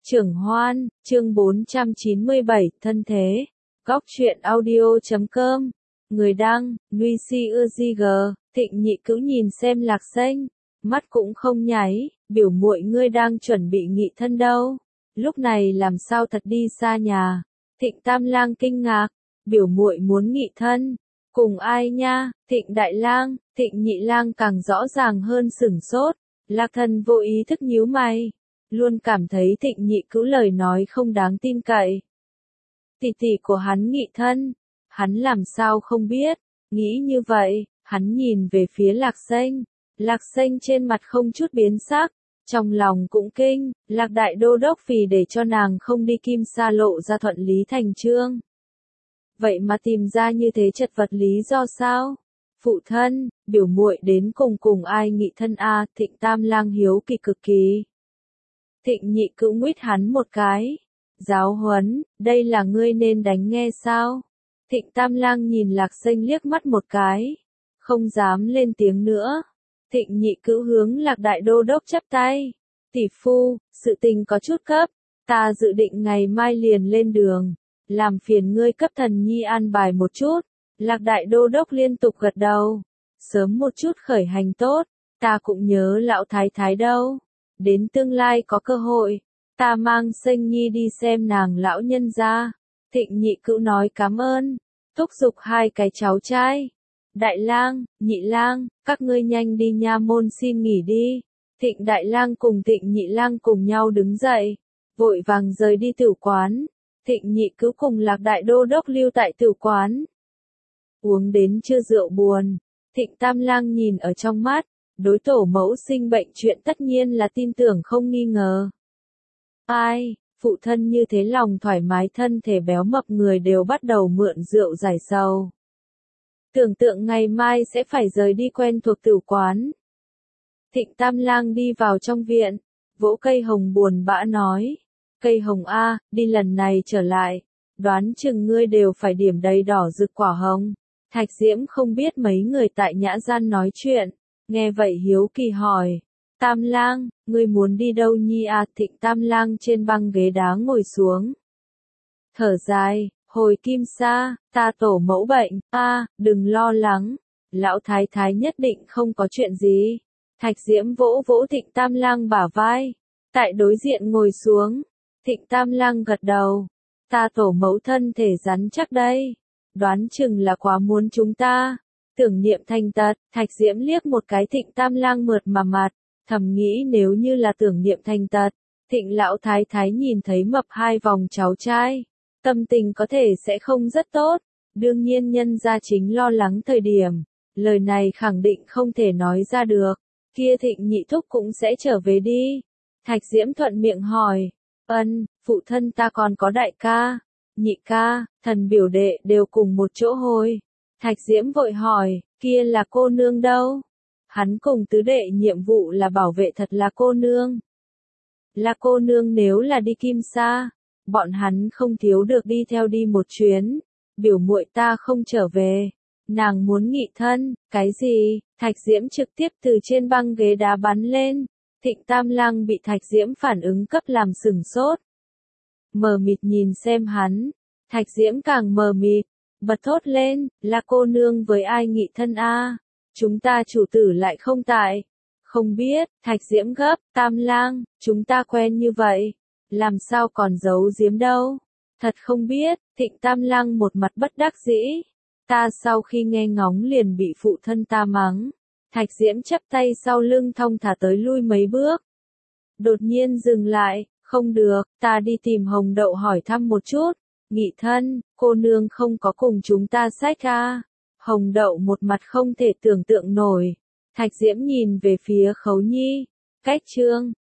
Trưởng Hoan, chương 497, thân thế. Góc truyện audio.com. Người đăng, Nuy Si Ưa Di G. Thịnh Nhị Cữu nhìn xem Lạc Xanh, mắt cũng không nháy, biểu muội ngươi đang chuẩn bị nghị thân đâu. Lúc này làm sao thật đi xa nhà. Thịnh Tam Lang kinh ngạc, biểu muội muốn nghị thân. Cùng ai nha? Thịnh Đại Lang, Thịnh Nhị Lang càng rõ ràng hơn sửng sốt. Lạc Thần vô ý thức nhíu mày, luôn cảm thấy Thịnh Nhị Cữu lời nói không đáng tin cậy. Tỷ tỷ của hắn nghị thân, hắn làm sao không biết? Nghĩ như vậy, hắn nhìn về phía Lạc Xanh. Lạc Xanh trên mặt không chút biến sắc, trong lòng cũng kinh. Lạc Đại Đô Đốc vì để cho nàng không đi Kim Sa Lộ ra thuận lý thành chương. Vậy mà tìm ra như thế chật vật lý do sao? Phụ thân, biểu muội đến cùng ai nghị thân a? Thịnh Tam Lang hiếu kỳ cực kỳ. Thịnh Nhị Cữu nguyết hắn một cái. Giáo huấn, đây là ngươi nên đánh nghe sao? Thịnh Tam Lang nhìn Lạc Xanh liếc mắt một cái, không dám lên tiếng nữa. Thịnh Nhị Cữu hướng Lạc Đại Đô Đốc chắp tay. Tỷ phu, sự tình có chút cấp, ta dự định ngày mai liền lên đường, làm phiền ngươi cấp thần nhi an bài một chút. Lạc Đại Đô Đốc liên tục gật đầu. Sớm một chút khởi hành tốt, ta cũng nhớ lão thái thái đâu. Đến tương lai có cơ hội, ta mang Xanh Nhi đi xem nàng lão nhân gia. Thịnh Nhị Cữu nói cảm ơn, thúc giục hai cái cháu trai. Đại Lang, Nhị Lang, các ngươi nhanh đi nha môn xin nghỉ đi. Thịnh Đại Lang cùng Thịnh Nhị Lang cùng nhau đứng dậy, vội vàng rời đi tửu quán. Thịnh Nhị Cữu cùng Lạc Đại Đô Đốc lưu tại tửu quán. Uống đến chưa rượu buồn, Thịnh Tam Lang nhìn ở trong mắt, đối tổ mẫu sinh bệnh chuyện tất nhiên là tin tưởng không nghi ngờ. Ai, phụ thân như thế lòng thoải mái thân thể béo mập người đều bắt đầu mượn rượu giải sầu. Tưởng tượng ngày mai sẽ phải rời đi quen thuộc tửu quán. Thịnh Tam Lang đi vào trong viện, vỗ cây hồng buồn bã nói. Cây hồng a, đi lần này trở lại, đoán chừng ngươi đều phải điểm đầy đỏ rực quả hồng. Thạch Diễm không biết mấy người tại nhã gian nói chuyện, nghe vậy hiếu kỳ hỏi. Tam Lang, ngươi muốn đi đâu nhi à? Thịnh Tam Lang trên băng ghế đá ngồi xuống. Thở dài, hồi Kim Sa, ta tổ mẫu bệnh, đừng lo lắng, lão thái thái nhất định không có chuyện gì. Thạch Diễm vỗ vỗ Thịnh Tam Lang bả vai, tại đối diện ngồi xuống. Thịnh Tam Lang gật đầu, ta tổ mẫu thân thể rắn chắc đây, đoán chừng là quá muốn chúng ta. Tưởng niệm thành tật, Thạch Diễm liếc một cái Thịnh Tam Lang mượt mà mặt, thầm nghĩ nếu như là tưởng niệm thành tật, Thịnh lão thái thái nhìn thấy mập hai vòng cháu trai, tâm tình có thể sẽ không rất tốt. Đương nhiên nhân gia chính lo lắng thời điểm, lời này khẳng định không thể nói ra được. Kia Thịnh Nhị thúc cũng sẽ trở về đi. Thạch Diễm thuận miệng hỏi, phụ thân ta còn có đại ca, nhị ca, thần biểu đệ đều cùng một chỗ hồi. Thạch Diễm vội hỏi, kia là cô nương đâu? Hắn cùng tứ đệ nhiệm vụ là bảo vệ thật là cô nương. Là cô nương nếu là đi Kim Sa, bọn hắn không thiếu được đi theo đi một chuyến. Biểu muội ta không trở về, nàng muốn nghị thân. Cái gì? Thạch Diễm trực tiếp từ trên băng ghế đá bắn lên. Thịnh Tam Lang bị Thạch Diễm phản ứng cấp làm sửng sốt. Mờ mịt nhìn xem hắn. Thạch Diễm càng mờ mịt, bật thốt lên, là cô nương với ai nghị thân a? Chúng ta chủ tử lại không tại. Không biết. Thạch Diễm gấp, Tam Lang, chúng ta quen như vậy, làm sao còn giấu giếm đâu. Thật không biết. Thịnh Tam Lang một mặt bất đắc dĩ. Ta sau khi nghe ngóng liền bị phụ thân ta mắng. Thạch Diễm chắp tay sau lưng thong thả tới lui mấy bước. Đột nhiên dừng lại, không được, ta đi tìm Hồng Đậu hỏi thăm một chút. Nghị thân, cô nương không có cùng chúng ta sách a? Hồng Đậu một mặt không thể tưởng tượng nổi. Thạch Diễm nhìn về phía Khấu Nhi. Cách chương